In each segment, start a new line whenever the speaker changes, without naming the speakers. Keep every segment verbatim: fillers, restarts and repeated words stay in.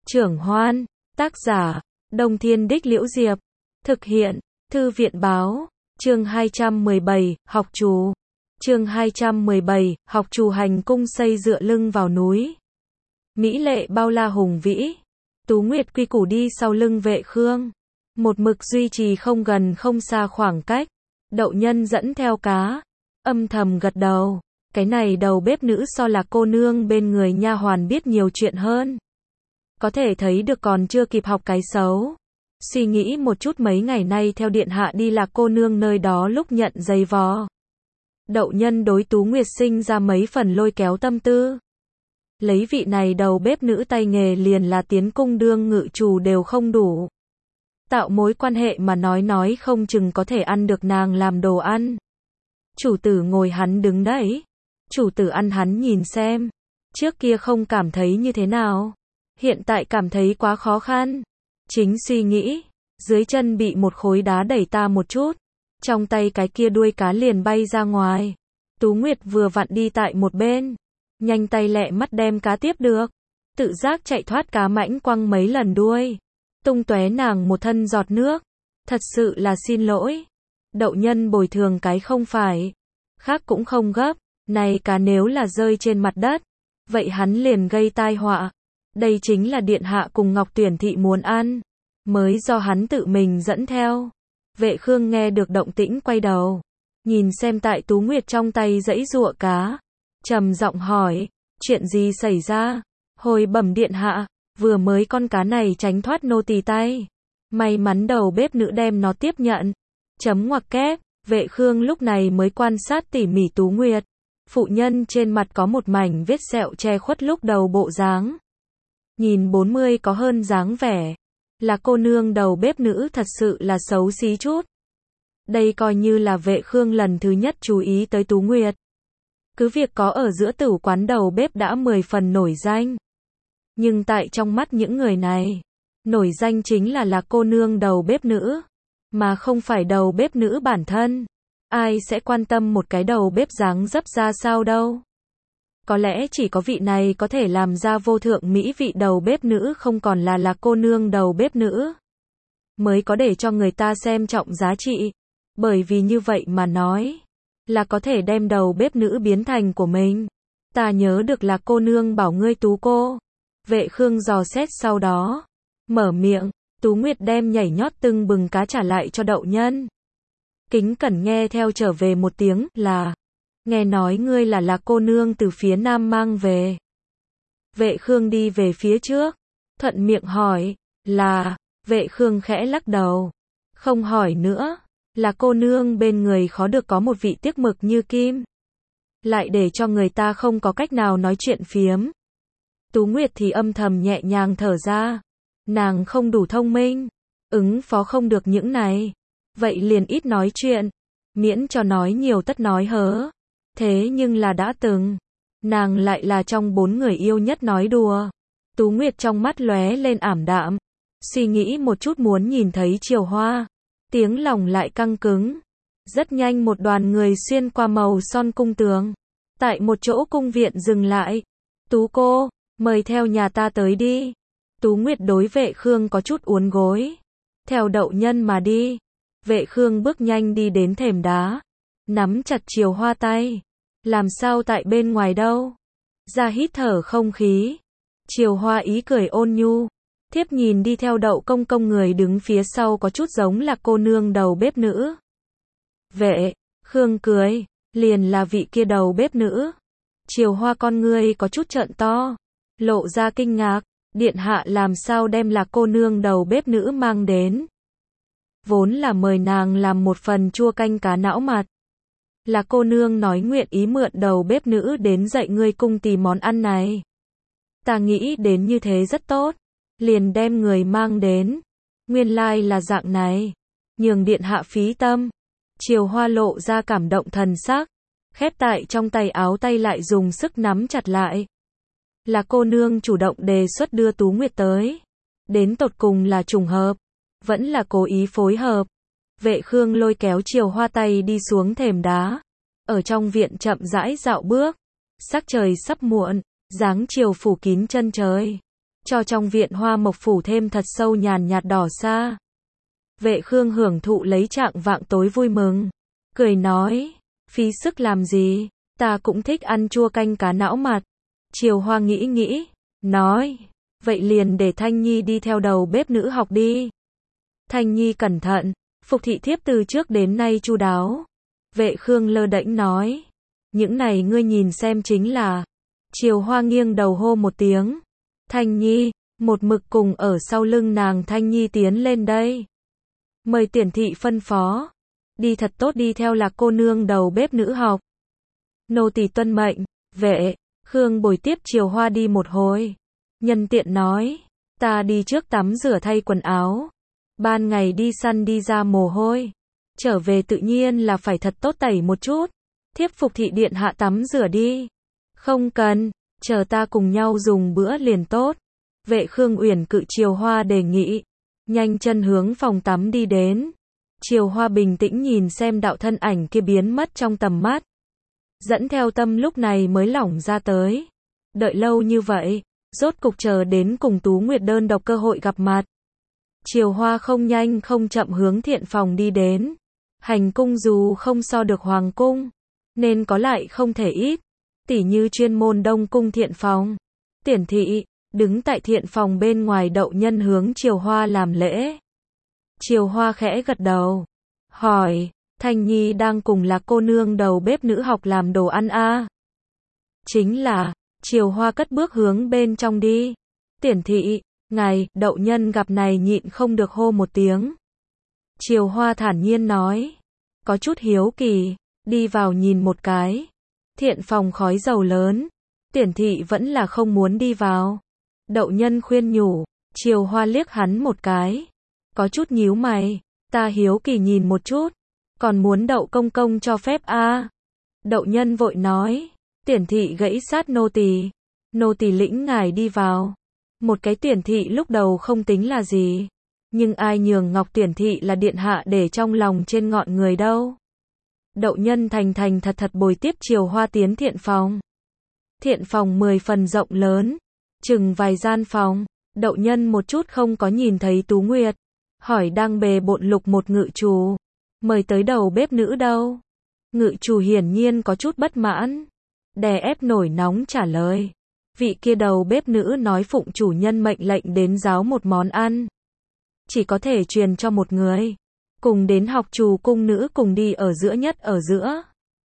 Trưởng Hoan, tác giả, Đông Thiên Đích Liễu Diệp, thực hiện, Thư viện Báo, chương hai trăm mười bảy, học trù. Chương hai trăm mười bảy, học trù hành cung xây dựa lưng vào núi. Mỹ lệ bao la hùng vĩ, Tú Nguyệt quy củ đi sau lưng Vệ Khương, một mực duy trì không gần không xa khoảng cách. Đậu Nhân dẫn theo cá, âm thầm gật đầu, cái này đầu bếp nữ so là cô nương bên người nha hoàn biết nhiều chuyện hơn. Có thể thấy được còn chưa kịp học cái xấu. Suy nghĩ một chút mấy ngày nay theo điện hạ đi là cô nương nơi đó lúc nhận giày vò. Đậu Nhân đối Tú Nguyệt sinh ra mấy phần lôi kéo tâm tư. Lấy vị này đầu bếp nữ tay nghề liền là tiến cung đương ngự trù đều không đủ. Tạo mối quan hệ mà nói nói không chừng có thể ăn được nàng làm đồ ăn. Chủ tử ngồi hắn đứng đấy. Chủ tử ăn hắn nhìn xem. Trước kia không cảm thấy như thế nào. Hiện tại cảm thấy quá khó khăn. Chính suy nghĩ. Dưới chân bị một khối đá đẩy ta một chút. Trong tay cái kia đuôi cá liền bay ra ngoài. Tú Nguyệt vừa vặn đi tại một bên. Nhanh tay lẹ mắt đem cá tiếp được. Tự giác chạy thoát cá mãnh quăng mấy lần đuôi. Tung tóe nàng một thân giọt nước. Thật sự là xin lỗi. Đậu Nhân bồi thường cái không phải. Khác cũng không gấp. Này cá nếu là rơi trên mặt đất. Vậy hắn liền gây tai họa. Đây chính là điện hạ cùng Ngọc Tuyển thị muốn ăn. Mới do hắn tự mình dẫn theo. Vệ Khương nghe được động tĩnh quay đầu. Nhìn xem tại Tú Nguyệt trong tay giãy giụa cá. Trầm giọng hỏi. Chuyện gì xảy ra? Hồi bẩm điện hạ. Vừa mới con cá này tránh thoát nô tỳ tay. May mắn đầu bếp nữ đem nó tiếp nhận. Chấm ngoặc kép. Vệ Khương lúc này mới quan sát tỉ mỉ Tú Nguyệt. Phụ nhân trên mặt có một mảnh vết sẹo che khuất lúc đầu bộ dáng. Nhìn bốn mươi có hơn dáng vẻ. Là cô nương đầu bếp nữ thật sự là xấu xí chút. Đây coi như là Vệ Khương lần thứ nhất chú ý tới Tú Nguyệt. Cứ việc có ở giữa tử quán đầu bếp đã mười phần nổi danh. Nhưng tại trong mắt những người này, nổi danh chính là là cô nương đầu bếp nữ, mà không phải đầu bếp nữ bản thân. Ai sẽ quan tâm một cái đầu bếp dáng dấp ra sao đâu. Có lẽ chỉ có vị này có thể làm ra vô thượng mỹ vị đầu bếp nữ không còn là là cô nương đầu bếp nữ. Mới có để cho người ta xem trọng giá trị. Bởi vì như vậy mà nói, là có thể đem đầu bếp nữ biến thành của mình. Ta nhớ được là cô nương bảo ngươi Tú cô. Vệ Khương dò xét sau đó. Mở miệng, Tú Nguyệt đem nhảy nhót tưng bừng cá trả lại cho Đậu Nhân. Kính cẩn nghe theo trở về một tiếng là. Nghe nói ngươi là là cô nương từ phía nam mang về. Vệ Khương đi về phía trước. Thuận miệng hỏi. Là. Vệ Khương khẽ lắc đầu. Không hỏi nữa. Là cô nương bên người khó được có một vị tiếc mực như kim. Lại để cho người ta không có cách nào nói chuyện phiếm. Tú Nguyệt thì âm thầm nhẹ nhàng thở ra. Nàng không đủ thông minh. Ứng phó không được những này. Vậy liền ít nói chuyện. Miễn cho nói nhiều tất nói hớ. Thế nhưng là đã từng. Nàng lại là trong bốn người yêu nhất nói đùa. Tú Nguyệt trong mắt lóe lên ảm đạm. Suy nghĩ một chút muốn nhìn thấy Triều Hoa. Tiếng lòng lại căng cứng. Rất nhanh một đoàn người xuyên qua màu son cung tường. Tại một chỗ cung viện dừng lại. Tú cô, mời theo nhà ta tới đi. Tú Nguyệt đối Vệ Khương có chút uốn gối. Theo Đậu Nhân mà đi. Vệ Khương bước nhanh đi đến thềm đá. Nắm chặt Triều Hoa tay. Làm sao tại bên ngoài đâu? Ra hít thở không khí. Triều Hoa ý cười ôn nhu. Thiếp nhìn đi theo Đậu công công người đứng phía sau có chút giống là cô nương đầu bếp nữ. Vệ Khương cười. Liền là vị kia đầu bếp nữ. Triều Hoa con ngươi có chút trợn to. Lộ ra kinh ngạc. Điện hạ làm sao đem là cô nương đầu bếp nữ mang đến. Vốn là mời nàng làm một phần chua canh cá não mặt. Là cô nương nói nguyện ý mượn đầu bếp nữ đến dạy ngươi cung tìm món ăn này. Ta nghĩ đến như thế rất tốt. Liền đem người mang đến. Nguyên lai là dạng này. Nhường điện hạ phí tâm. Triều Hoa lộ ra cảm động thần sắc. Khép tại trong tay áo tay lại dùng sức nắm chặt lại. Là cô nương chủ động đề xuất đưa Tú Nguyệt tới. Đến tột cùng là trùng hợp. Vẫn là cố ý phối hợp. Vệ Khương lôi kéo Triều Hoa tay đi xuống thềm đá. Ở trong viện chậm rãi dạo bước. Sắc trời sắp muộn. Dáng chiều phủ kín chân trời. cho trong viện hoa mộc phủ thêm thật sâu nhàn nhạt đỏ xa. Vệ Khương hưởng thụ lấy trạng vạng tối vui mừng, cười nói, phí sức làm gì, ta cũng thích ăn chua canh cá não mặt. Triều Hoa nghĩ nghĩ, nói, vậy liền để Thanh Nhi đi theo đầu bếp nữ học đi. Thanh Nhi cẩn thận, phục thị thiếp từ trước đến nay chu đáo. Vệ Khương lơ đễnh nói, những này ngươi nhìn xem chính là. Triều Hoa nghiêng đầu hô một tiếng, Thanh Nhi, một mực cùng ở sau lưng nàng Thanh Nhi tiến lên đây. Mời Tiền thị phân phó, đi thật tốt đi theo Lạc cô nương đầu bếp nữ học. Nô tỳ tuân mệnh. Vệ Khương bồi tiếp Triều Hoa đi một hồi, nhân tiện nói, ta đi trước tắm rửa thay quần áo. Ban ngày đi săn đi ra mồ hôi, trở về tự nhiên là phải thật tốt tẩy một chút. Thiếp phục thị điện hạ tắm rửa đi. Không cần, chờ ta cùng nhau dùng bữa liền tốt. Vệ Khương uyển cự Triều Hoa đề nghị, nhanh chân hướng phòng tắm đi đến. Triều Hoa bình tĩnh nhìn xem đạo thân ảnh kia biến mất trong tầm mắt, dẫn theo tâm lúc này mới lỏng ra tới. Đợi lâu như vậy, rốt cục chờ đến cùng Tú Nguyệt đơn độc cơ hội gặp mặt. Triều Hoa không nhanh không chậm hướng thiện phòng đi đến. Hành cung dù không so được hoàng cung, nên có lại không thể ít, tỉ như chuyên môn đông cung thiện phòng. Tiền thị, đứng tại thiện phòng bên ngoài đậu nhân hướng Triều Hoa làm lễ. Triều Hoa khẽ gật đầu, hỏi, Thanh Nhi đang cùng Lạc cô nương đầu bếp nữ học làm đồ ăn a? À? Chính là. Triều Hoa cất bước hướng bên trong đi. Tiền thị, ngài, đậu nhân gặp này nhịn không được hô một tiếng. Triều Hoa thản nhiên nói, có chút hiếu kỳ, đi vào nhìn một cái. Thiện phòng khói dầu lớn, Tiền thị vẫn là không muốn đi vào. Đậu nhân khuyên nhủ, Triều Hoa liếc hắn một cái, có chút nhíu mày, ta hiếu kỳ nhìn một chút, còn muốn đậu công công cho phép a? À? Đậu nhân vội nói, Tiền thị gãy sát nô tỳ, nô tỳ lĩnh ngài đi vào. Một cái Tiền thị lúc đầu không tính là gì, nhưng ai nhường Ngọc Tiền thị là điện hạ để trong lòng trên ngọn người đâu. Đậu nhân thành thành thật thật bồi tiếp Triều Hoa tiến thiện phòng. Thiện phòng mười phần rộng lớn, chừng vài gian phòng. Đậu nhân một chút không có nhìn thấy Tú Nguyệt, hỏi đang bề bộn lục một ngự chủ, mời tới đầu bếp nữ đâu. Ngự chủ hiển nhiên có chút bất mãn, đè ép nổi nóng trả lời, vị kia đầu bếp nữ nói phụng chủ nhân mệnh lệnh đến giáo một món ăn, chỉ có thể truyền cho một người, cùng đến học trù cung nữ cùng đi ở giữa nhất ở giữa.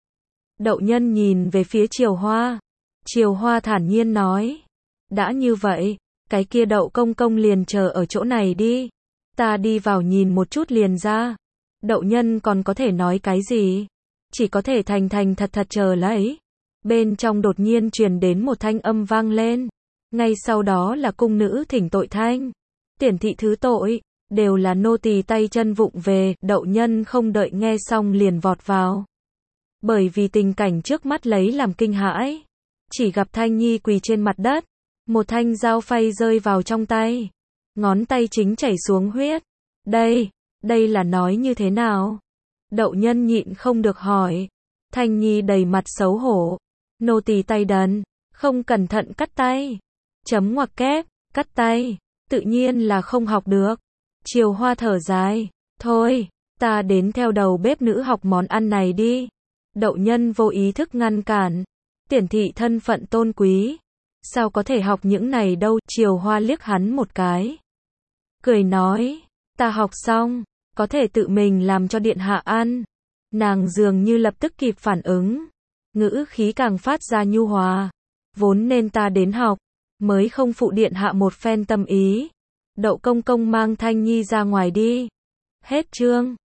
Đậu nhân nhìn về phía Triều Hoa. Triều Hoa thản nhiên nói, đã như vậy, cái kia đậu công công liền chờ ở chỗ này đi, ta đi vào nhìn một chút liền ra. Đậu nhân còn có thể nói cái gì, chỉ có thể thành thành thật thật chờ lấy. Bên trong đột nhiên truyền đến một thanh âm vang lên, ngay sau đó là cung nữ thỉnh tội thanh. Tiền thị thứ tội, đều là nô tỳ tay chân vụng về. Đậu nhân không đợi nghe xong liền vọt vào, bởi vì tình cảnh trước mắt lấy làm kinh hãi. Chỉ gặp Thanh Nhi quỳ trên mặt đất, một thanh dao phay rơi vào trong tay, ngón tay chính chảy xuống huyết. Đây, đây là nói như thế nào? Đậu nhân nhịn không được hỏi. Thanh Nhi đầy mặt xấu hổ, nô tỳ tay đần, không cẩn thận cắt tay. Chấm ngoặc kép, cắt tay, tự nhiên là không học được. Triều Hoa thở dài, thôi, ta đến theo đầu bếp nữ học món ăn này đi. Đậu nhân vô ý thức ngăn cản, Tiền thị thân phận tôn quý, sao có thể học những này đâu. Triều Hoa liếc hắn một cái, cười nói, ta học xong, có thể tự mình làm cho điện hạ ăn. Nàng dường như lập tức kịp phản ứng, ngữ khí càng phát ra nhu hòa, vốn nên ta đến học, mới không phụ điện hạ một phen tâm ý. Đậu công công mang Thanh Nhi ra ngoài đi. Hết chương.